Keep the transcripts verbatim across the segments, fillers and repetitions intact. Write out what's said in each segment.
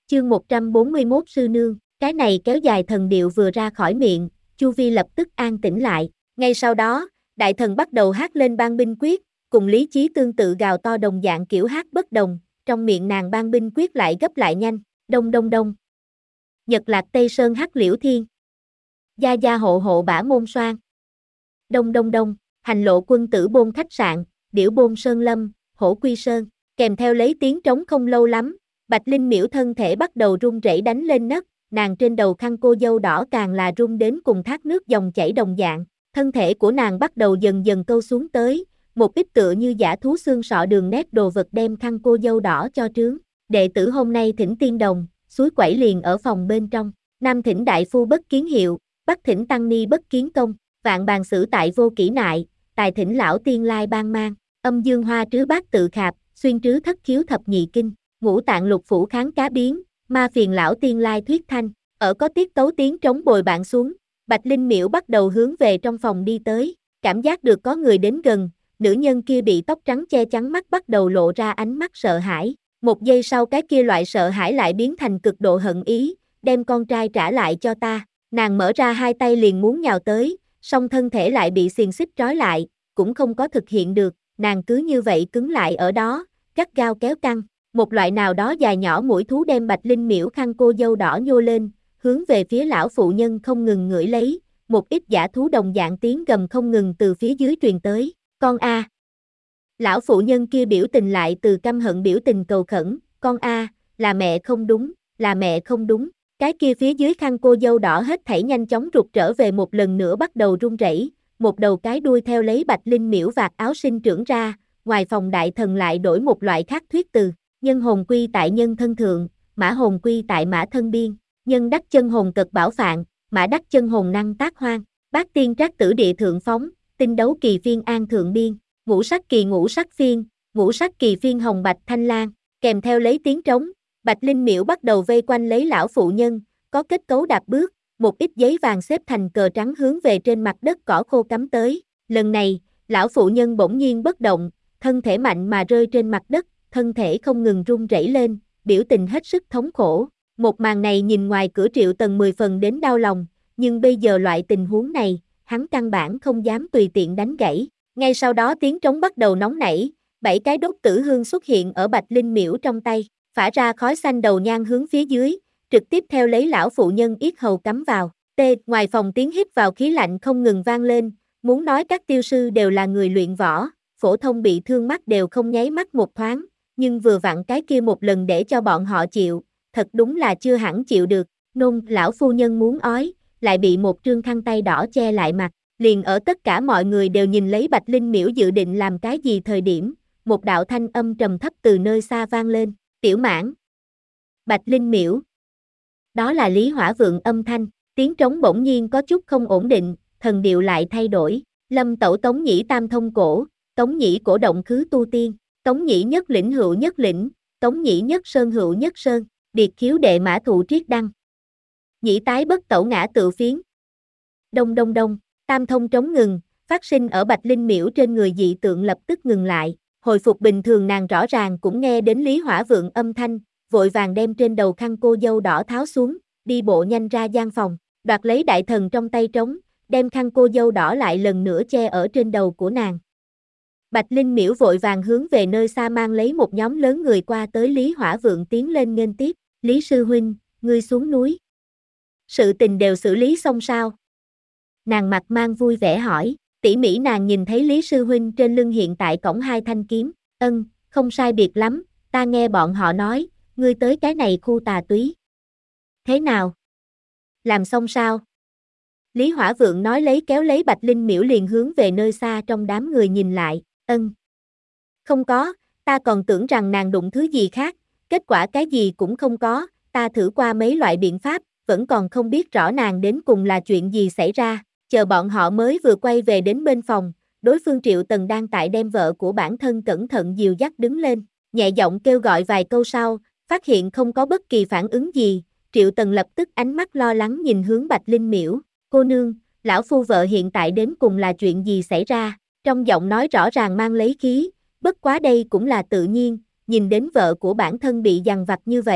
Chương một trăm bốn mươi mốt Sư Nương, cái này kéo dài thần điệu vừa ra khỏi miệng, Chu Vi lập tức an tĩnh lại. Ngay sau đó, đại thần bắt đầu hát lên Ban Binh Quyết, cùng Lý Chí tương tự gào to đồng dạng kiểu hát bất đồng, trong miệng nàng Ban Binh Quyết lại gấp lại nhanh, đông đông đông. Nhật Lạc Tây Sơn hắc liễu thiên. Gia gia hộ hộ bả môn xoan. Đông đông đông, hành lộ quân tử bôn khách sạn, điểu bôn sơn lâm, hổ quy sơn, kèm theo lấy tiếng trống không lâu lắm, Bạch Linh Miễu thân thể bắt đầu run rẩy đánh lên nấc, nàng trên đầu khăn cô dâu đỏ càng là run đến cùng thác nước dòng chảy đồng dạng, thân thể của nàng bắt đầu dần dần câu xuống tới, một ít tựa như dã thú xương sọ đường nét đồ vật đem khăn cô dâu đỏ cho trướng. Đệ tử hôm nay thỉnh tiên đồng, suối quẩy liền ở phòng bên trong, nam thỉnh đại phu bất kiến hiệu, bắc thỉnh tăng ni bất kiến công, vạn bàn sử tại vô kỷ nại, tài thỉnh lão tiên lai ban mang, âm dương hoa trứ bát tự khạp, xuyên trứ thất khiếu thập nhị kinh, ngũ tạng lục phủ kháng cá biến, ma phiền lão tiên lai thuyết thanh, ở có tiết tấu tiếng trống bồi bạn xuống, Bạch Linh Miễu bắt đầu hướng về trong phòng đi tới, cảm giác được có người đến gần, nữ nhân kia bị tóc trắng che chắn mắt bắt đầu lộ ra ánh mắt sợ hãi, một giây sau cái kia loại sợ hãi lại biến thành cực độ hận ý, đem con trai trả lại cho ta, nàng mở ra hai tay liền muốn nhào tới, song thân thể lại bị xiềng xích trói lại, cũng không có thực hiện được, nàng cứ như vậy cứng lại ở đó, gắt gao kéo căng, một loại nào đó dài nhỏ mũi thú đem Bạch Linh Miễu khăn cô dâu đỏ nhô lên, hướng về phía lão phụ nhân không ngừng ngửi lấy, một ít dã thú đồng dạng tiếng gầm không ngừng từ phía dưới truyền tới, con a. Lão phụ nhân kia biểu tình lại từ căm hận biểu tình cầu khẩn, con a, là mẹ không đúng, là mẹ không đúng. Cái kia phía dưới khăn cô dâu đỏ hết thảy nhanh chóng rụt trở về một lần nữa bắt đầu run rẩy, một đầu cái đuôi theo lấy Bạch Linh Miễu vạt áo sinh trưởng ra, ngoài phòng đại thần lại đổi một loại khác thuyết từ, nhân hồn quy tại nhân thân thượng, mã hồn quy tại mã thân biên, nhân đắc chân hồn cực bảo phạn, mã đắc chân hồn năng tác hoang, bát tiên trác tử địa thượng phóng, tinh đấu kỳ phiên an thượng biên, ngũ sắc kỳ ngũ sắc phiên, ngũ sắc kỳ phiên hồng bạch thanh lan, kèm theo lấy tiếng trống. Bạch Linh Miễu bắt đầu vây quanh lấy lão phụ nhân, có kết cấu đạp bước, một ít giấy vàng xếp thành cờ trắng hướng về trên mặt đất cỏ khô cắm tới. Lần này, lão phụ nhân bỗng nhiên bất động, thân thể mạnh mà rơi trên mặt đất, thân thể không ngừng run rẩy lên, biểu tình hết sức thống khổ. Một màn này nhìn ngoài cửa Triệu Tần mười phần đến đau lòng, nhưng bây giờ loại tình huống này, hắn căn bản không dám tùy tiện đánh gãy. Ngay sau đó tiếng trống bắt đầu nóng nảy, bảy cái đốt tử hương xuất hiện ở Bạch Linh Miễu trong tay, phả ra khói xanh đầu nhang hướng phía dưới, trực tiếp theo lấy lão phụ nhân yết hầu cắm vào. T. Ngoài phòng tiếng hít vào khí lạnh không ngừng vang lên, muốn nói các tiêu sư đều là người luyện võ, phổ thông bị thương mắt đều không nháy mắt một thoáng, nhưng vừa vặn cái kia một lần để cho bọn họ chịu, thật đúng là chưa hẳn chịu được. Nôn, lão phu nhân muốn ói, lại bị một trương khăn tay đỏ che lại mặt, liền ở tất cả mọi người đều nhìn lấy Bạch Linh Miễu dự định làm cái gì thời điểm, một đạo thanh âm trầm thấp từ nơi xa vang lên, tiểu mãn. Bạch Linh Miễu. Đó là Lý Hỏa Vượng âm thanh, tiếng trống bỗng nhiên có chút không ổn định, thần điệu lại thay đổi, Lâm tẩu Tống Nhĩ tam thông cổ, Tống Nhĩ cổ động khứ tu tiên, Tống Nhĩ nhất lĩnh hữu nhất lĩnh, Tống Nhĩ nhất sơn hữu nhất sơn, điệt khiếu đệ mã thụ triết đăng. Nhĩ tái bất tẩu ngã tự phiến. Đông đông đông, tam thông trống ngừng, phát sinh ở Bạch Linh Miễu trên người dị tượng lập tức ngừng lại, hồi phục bình thường nàng rõ ràng cũng nghe đến Lý Hỏa Vượng âm thanh, vội vàng đem trên đầu khăn cô dâu đỏ tháo xuống, đi bộ nhanh ra gian phòng, đoạt lấy đại thần trong tay trống, đem khăn cô dâu đỏ lại lần nữa che ở trên đầu của nàng. Bạch Linh Miễu vội vàng hướng về nơi xa mang lấy một nhóm lớn người qua tới Lý Hỏa Vượng tiến lên nghênh tiếp, Lý sư huynh, ngươi xuống núi. Sự tình đều xử lý xong sao? Nàng mặt mang vui vẻ hỏi, tỉ mỉ nàng nhìn thấy Lý sư huynh trên lưng hiện tại cổng hai thanh kiếm, ân, không sai biệt lắm, ta nghe bọn họ nói, ngươi tới cái này khu tà túy. Thế nào? Làm xong sao? Lý Hỏa Vượng nói lấy kéo lấy Bạch Linh Miễu liền hướng về nơi xa trong đám người nhìn lại, ân. Không có, ta còn tưởng rằng nàng đụng thứ gì khác, kết quả cái gì cũng không có, ta thử qua mấy loại biện pháp, vẫn còn không biết rõ nàng đến cùng là chuyện gì xảy ra, chờ bọn họ mới vừa quay về đến bên phòng, đối phương Triệu Tần đang tại đem vợ của bản thân cẩn thận dìu dắt đứng lên, nhẹ giọng kêu gọi vài câu sau, phát hiện không có bất kỳ phản ứng gì, Triệu Tần lập tức ánh mắt lo lắng nhìn hướng Bạch Linh Miễu, cô nương, lão phu vợ hiện tại đến cùng là chuyện gì xảy ra, trong giọng nói rõ ràng mang lấy khí, bất quá đây cũng là tự nhiên, nhìn đến vợ của bản thân bị giằng vặt như vậy,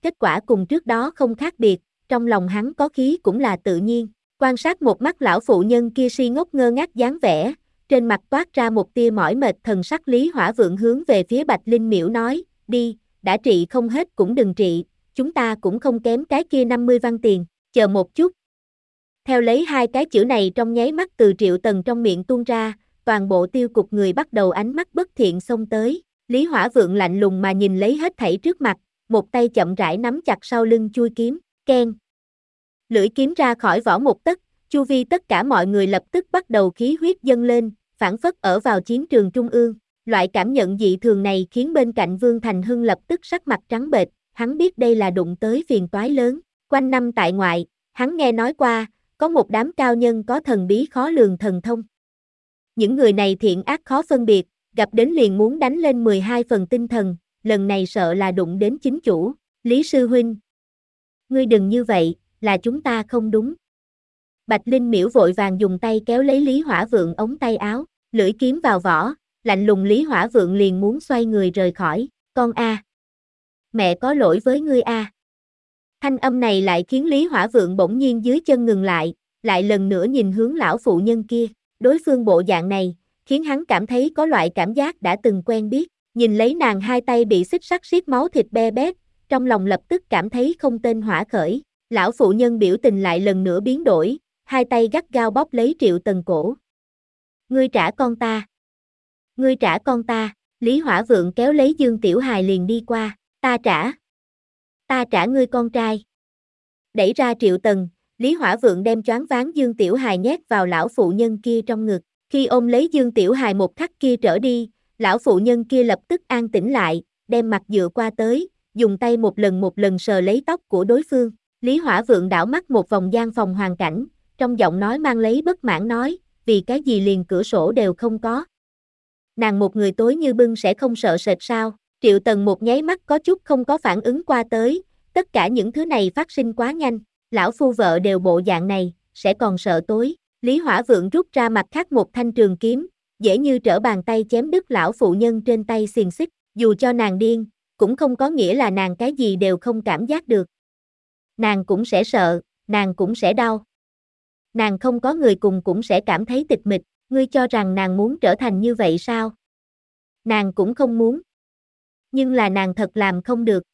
kết quả cùng trước đó không khác biệt, trong lòng hắn có khí cũng là tự nhiên. Quan sát một mắt lão phụ nhân kia si ngốc ngơ ngác dáng vẻ, trên mặt toát ra một tia mỏi mệt thần sắc. Lý Hỏa Vượng hướng về phía Bạch Linh Miễu nói, đi, đã trị không hết cũng đừng trị, chúng ta cũng không kém cái kia năm mươi văn tiền, chờ một chút. Theo lấy hai cái chữ này trong nháy mắt từ Triệu Tần trong miệng tuôn ra, toàn bộ tiêu cục người bắt đầu ánh mắt bất thiện xông tới. Lý Hỏa Vượng lạnh lùng mà nhìn lấy hết thảy trước mặt, một tay chậm rãi nắm chặt sau lưng chuôi kiếm, keng. Lưỡi kiếm ra khỏi vỏ một tấc, chu vi tất cả mọi người lập tức bắt đầu khí huyết dâng lên, phảng phất ở vào chiến trường trung ương. Loại cảm nhận dị thường này khiến bên cạnh Vương Thành Hưng lập tức sắc mặt trắng bệch, hắn biết đây là đụng tới phiền toái lớn. Quanh năm tại ngoại, hắn nghe nói qua, có một đám cao nhân có thần bí khó lường thần thông. Những người này thiện ác khó phân biệt, gặp đến liền muốn đánh lên mười hai phần tinh thần, lần này sợ là đụng đến chính chủ. Lý sư huynh, ngươi đừng như vậy, là chúng ta không đúng. Bạch Linh Miễu vội vàng dùng tay kéo lấy Lý Hỏa Vượng ống tay áo, lưỡi kiếm vào vỏ, lạnh lùng. Lý Hỏa Vượng liền muốn xoay người rời khỏi. Con a, mẹ có lỗi với ngươi a. Thanh âm này lại khiến Lý Hỏa Vượng bỗng nhiên dưới chân ngừng lại, lại lần nữa nhìn hướng lão phụ nhân kia. Đối phương bộ dạng này, khiến hắn cảm thấy có loại cảm giác đã từng quen biết. Nhìn lấy nàng hai tay bị xích sắt siết máu thịt be bét, trong lòng lập tức cảm thấy không tên hỏa khởi. Lão phụ nhân biểu tình lại lần nữa biến đổi, hai tay gắt gao bóp lấy Triệu Tần cổ. Ngươi trả con ta. Ngươi trả con ta. Lý Hỏa Vượng kéo lấy Dương Tiểu Hài liền đi qua. Ta trả. Ta trả ngươi con trai. Đẩy ra Triệu Tần, Lý Hỏa Vượng đem choáng váng Dương Tiểu Hài nhét vào lão phụ nhân kia trong ngực. Khi ôm lấy Dương Tiểu Hài một khắc kia trở đi, lão phụ nhân kia lập tức an tĩnh lại, đem mặt dựa qua tới, dùng tay một lần một lần sờ lấy tóc của đối phương. Lý Hỏa Vượng đảo mắt một vòng gian phòng hoàn cảnh, trong giọng nói mang lấy bất mãn nói, vì cái gì liền cửa sổ đều không có. Nàng một người tối như bưng sẽ không sợ sệt sao? Triệu Tần một nháy mắt có chút không có phản ứng qua tới, tất cả những thứ này phát sinh quá nhanh, lão phu vợ đều bộ dạng này, sẽ còn sợ tối. Lý Hỏa Vượng rút ra mặt khác một thanh trường kiếm, dễ như trở bàn tay chém đứt lão phụ nhân trên tay xiềng xích, dù cho nàng điên, cũng không có nghĩa là nàng cái gì đều không cảm giác được. Nàng cũng sẽ sợ, nàng cũng sẽ đau. Nàng không có người cùng cũng sẽ cảm thấy tịch mịch, ngươi cho rằng nàng muốn trở thành như vậy sao? Nàng cũng không muốn. Nhưng là nàng thật làm không được,